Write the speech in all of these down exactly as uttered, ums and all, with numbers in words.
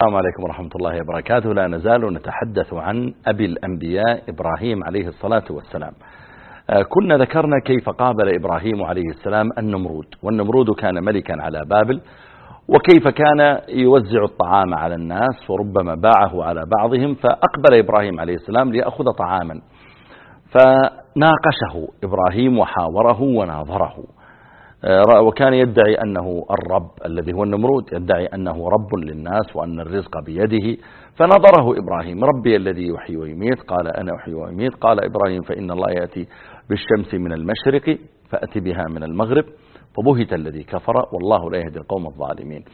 السلام عليكم ورحمة الله وبركاته. لا نزال نتحدث عن أبي الأنبياء إبراهيم عليه الصلاة والسلام. كنا ذكرنا كيف قابل إبراهيم عليه السلام النمرود، والنمرود كان ملكا على بابل، وكيف كان يوزع الطعام على الناس وربما باعه على بعضهم. فأقبل إبراهيم عليه السلام ليأخذ طعاما، فناقشه إبراهيم وحاوره وناظره، وكان يدعي أنه الرب الذي هو النمرود، يدعي أنه رب للناس وأن الرزق بيده. فنظره إبراهيم: ربي الذي يحيي ويميت. قال: أنا أحيي ويميت. قال إبراهيم: فإن الله يأتي بالشمس من المشرق فأتي بها من المغرب. فبهت الذي كفر والله لا يهدي القوم الظالمين.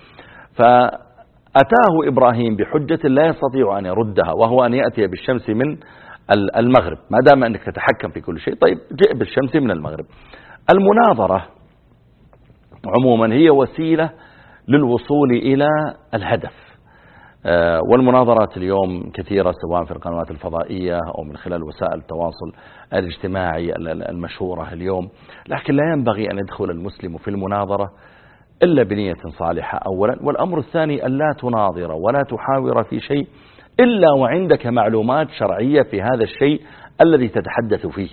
فأتاه إبراهيم بحجة لا يستطيع أن يردها، وهو أن يأتي بالشمس من المغرب. ما دام أنك تتحكم في كل شيء، طيب جئ بالشمس من المغرب. المناظرة عموما هي وسيلة للوصول إلى الهدف، والمناظرات اليوم كثيرة، سواء في القنوات الفضائية أو من خلال وسائل التواصل الاجتماعي المشهورة اليوم. لكن لا ينبغي أن يدخل المسلم في المناظرة إلا بنية صالحة أولا، والأمر الثاني أن لا تناظر ولا تحاور في شيء إلا وعندك معلومات شرعية في هذا الشيء الذي تتحدث فيه.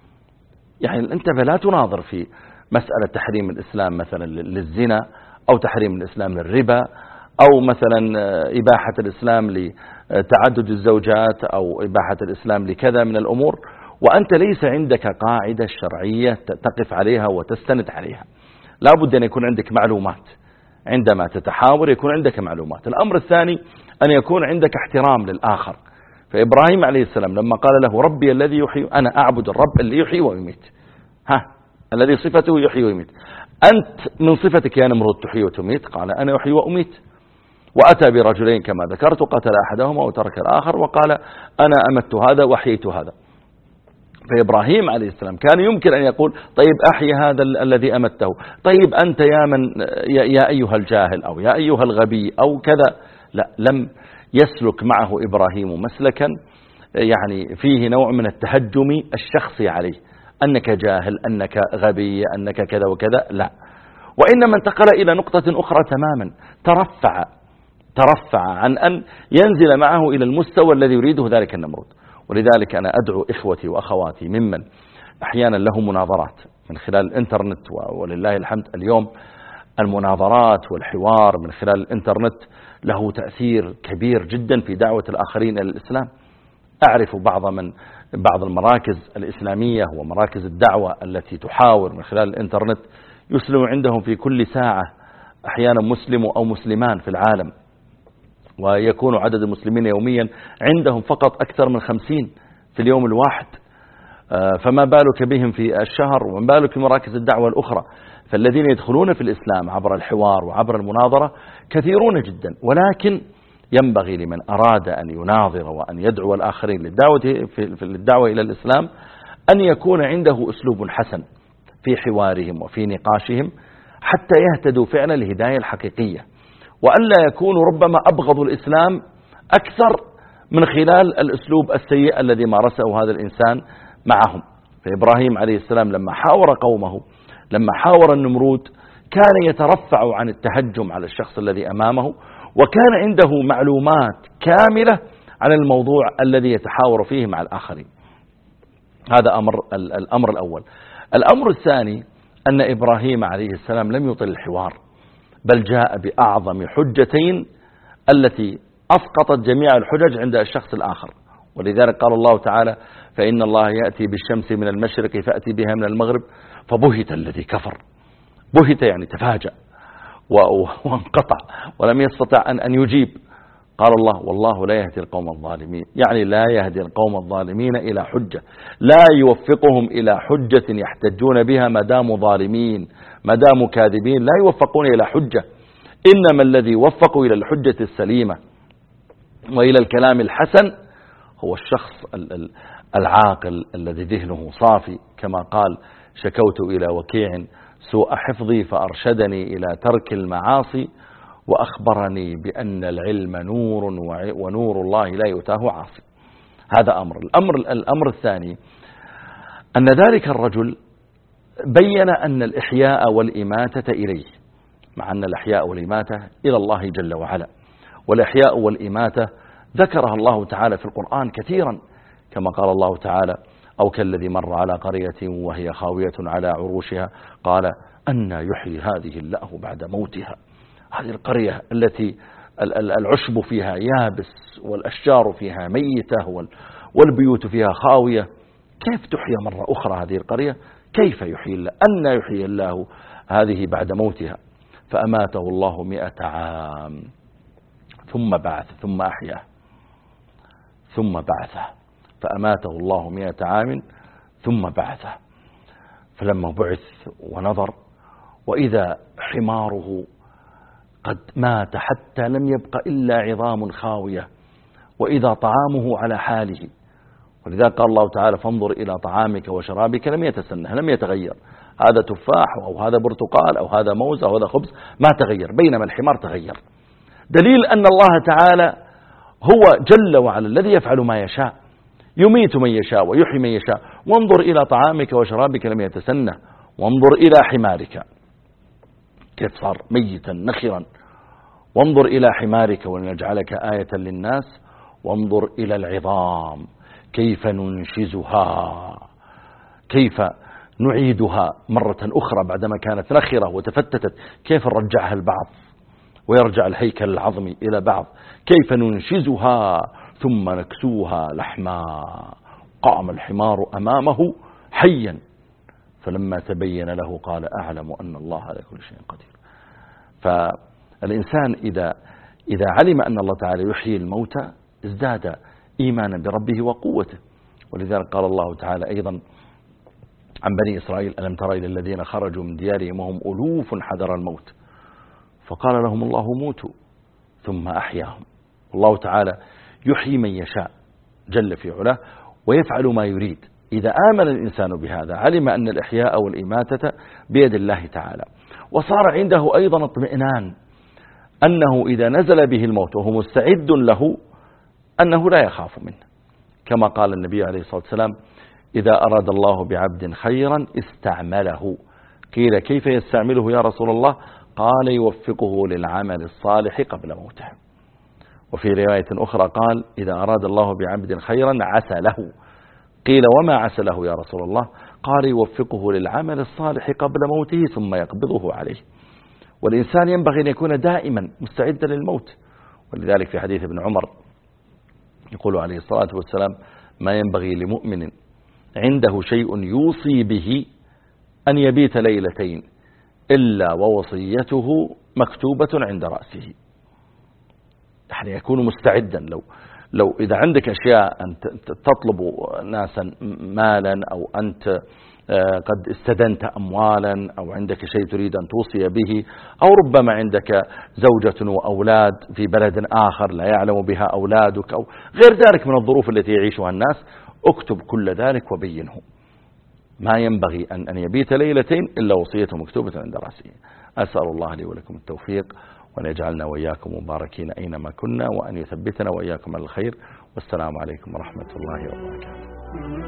يعني أنت لا تناظر في مسألة تحريم الإسلام مثلا للزنا، أو تحريم الإسلام للربا، أو مثلا إباحة الإسلام لتعدد الزوجات، أو إباحة الإسلام لكذا من الأمور، وأنت ليس عندك قاعدة شرعية تقف عليها وتستند عليها. لا بد أن يكون عندك معلومات. عندما تتحاور يكون عندك معلومات. الأمر الثاني أن يكون عندك احترام للآخر. فإبراهيم عليه السلام لما قال له: ربي الذي يحيي، أنا أعبد الرب اللي يحيي ويميت، ها الذي صفته يحيي ويميت. أنت من صفتك يا نمرود تحيي وتميت؟ قال: أنا أحيي وأميت. وأتى برجلين كما ذكرت، قتل أحدهما وترك الآخر، وقال: أنا أمت هذا وأحييت هذا. فإبراهيم عليه السلام كان يمكن أن يقول: طيب أحيي هذا الذي أمته، طيب أنت يا من يا أيها الجاهل، أو يا أيها الغبي، أو كذا. لا، لم يسلك معه إبراهيم مسلكا يعني فيه نوع من التهجم الشخصي عليه، أنك جاهل، أنك غبي، أنك كذا وكذا. لا، وإنما انتقل إلى نقطة أخرى تماما. ترفع ترفع عن أن ينزل معه إلى المستوى الذي يريده ذلك النمرود. ولذلك أنا أدعو إخوتي وأخواتي ممن أحيانا له مناظرات من خلال الإنترنت، ولله الحمد اليوم المناظرات والحوار من خلال الإنترنت له تأثير كبير جدا في دعوة الآخرين إلى الإسلام. أعرف بعض من بعض المراكز الإسلامية ومراكز الدعوة التي تحاور من خلال الإنترنت، يسلم عندهم في كل ساعة أحيانا مسلم أو مسلمان في العالم، ويكون عدد المسلمين يوميا عندهم فقط أكثر من خمسين في اليوم الواحد. فما بالك بهم في الشهر، وما بالك في مراكز الدعوة الأخرى. فالذين يدخلون في الإسلام عبر الحوار وعبر المناظرة كثيرون جدا، ولكن ينبغي لمن أراد أن يناظر وأن يدعو الآخرين للدعوة, في للدعوة إلى الإسلام أن يكون عنده أسلوب حسن في حوارهم وفي نقاشهم، حتى يهتدوا فعلا الهداية الحقيقية، وألا يكونوا ربما أبغضوا الإسلام أكثر من خلال الأسلوب السيء الذي مارسه هذا الإنسان معهم. فإبراهيم عليه السلام لما حاور قومه، لما حاور النمرود، كان يترفع عن التهجم على الشخص الذي أمامه، وكان عنده معلومات كاملة عن الموضوع الذي يتحاور فيه مع الآخرين. هذا أمر الأمر الأول. الأمر الثاني أن إبراهيم عليه السلام لم يطل الحوار، بل جاء بأعظم حجتين التي أسقطت جميع الحجج عند الشخص الآخر. ولذلك قال الله تعالى: فإن الله يأتي بالشمس من المشرق فأتي بها من المغرب فبهت الذي كفر. بهت يعني تفاجأ وانقطع ولم يستطع أن أن يجيب. قال الله: والله لا يهدي القوم الظالمين، يعني لا يهدي القوم الظالمين إلى حجة، لا يوفقهم إلى حجة يحتجون بها ما داموا ظالمين، ما داموا كاذبين، لا يوفقون إلى حجة. إنما الذي وفقوا إلى الحجة السليمة وإلى الكلام الحسن هو الشخص العاقل الذي ذهنه صافي، كما قال: شكوت إلى وكيع سوء حفظي فأرشدني إلى ترك المعاصي وأخبرني بأن العلم نور ونور الله لا يؤتاه عاصي. هذا أمر. الأمر, الأمر الثاني أن ذلك الرجل بين أن الإحياء والإماتة إليه، مع أن الإحياء والإماتة إلى الله جل وعلا، والإحياء والإماتة ذكرها الله تعالى في القرآن كثيرا، كما قال الله تعالى: أو كالذي مر على قرية وهي خاوية على عروشها قال أنى يحيي هذه الله بعد موتها. هذه القرية التي العشب فيها يابس والأشجار فيها ميتة والبيوت فيها خاوية، كيف تحيى مرة أخرى هذه القرية؟ كيف يحيي الله؟ أنى يحيي الله هذه بعد موتها؟ فأماته الله مئة عام ثم بعث ثم أحياه ثم بعثه، فأماته الله مئة عام ثم بعثه. فلما بعث ونظر وإذا حماره قد مات حتى لم يبق إلا عظام خاوية، وإذا طعامه على حاله. ولذلك قال الله تعالى: فانظر إلى طعامك وشرابك لم يتسنه، لم يتغير، هذا تفاح أو هذا برتقال أو هذا موز أو هذا خبز، ما تغير، بينما الحمار تغير. دليل أن الله تعالى هو جل وعلا الذي يفعل ما يشاء، يميت من يشاء ويحيي من يشاء. وانظر إلى طعامك وشرابك لم يتسنه، وانظر إلى حمارك كيف صار ميتا نخرا، وانظر إلى حمارك ولنجعلك آية للناس، وانظر إلى العظام كيف ننشزها، كيف نعيدها مرة أخرى بعدما كانت نخرة وتفتتت، كيف نرجعها البعض ويرجع الهيكل العظمي إلى بعض، كيف ننشزها ثم نكسوها لحما. قام الحمار أمامه حيا فلما تبين له قال: أعلم أن الله على كل شيء قدير. فالإنسان إذا إذا علم أن الله تعالى يحيي الموتى ازداد إيمانا بربه وقوته. ولذلك قال الله تعالى أيضا عن بني إسرائيل: ألم تر إلى الذين خرجوا من ديارهم وهم ألوف حذر الموت فقال لهم الله موتوا ثم أحياهم. الله تعالى يحيي من يشاء جل في علاه ويفعل ما يريد. إذا آمن الإنسان بهذا علم أن الإحياء والإماتة بيد الله تعالى، وصار عنده أيضا اطمئنان أنه إذا نزل به الموت وهو مستعد له أنه لا يخاف منه، كما قال النبي عليه الصلاة والسلام: إذا أراد الله بعبد خيرا استعمله. قيل: كيف يستعمله يا رسول الله؟ قال: يوفقه للعمل الصالح قبل موته. وفي رواية أخرى قال: إذا أراد الله بعبد خيرا عسله. قيل: وما عسله يا رسول الله؟ قال: يوفقه للعمل الصالح قبل موته ثم يقبضه عليه. والإنسان ينبغي أن يكون دائما مستعدا للموت. ولذلك في حديث ابن عمر يقول عليه الصلاة والسلام: ما ينبغي لمؤمن عنده شيء يوصي به أن يبيت ليلتين إلا ووصيته مكتوبة عند رأسه. يعني يكون مستعدا. لو لو إذا عندك أشياء أن تطلب ناسا مالا أو أنت قد استدنت أموالا أو عندك شيء تريد أن توصي به، أو ربما عندك زوجة وأولاد في بلد آخر لا يعلم بها أولادك أو غير ذلك من الظروف التي يعيشها الناس، اكتب كل ذلك وبينه. ما ينبغي أن أن يبيت ليلتين إلا وصيته مكتوبة عند رأسه. أسأل الله لي ولكم التوفيق، وأن يجعلنا وإياكم مباركين أينما كنا، وأن يثبتنا وإياكم على الخير. والسلام عليكم ورحمة الله وبركاته.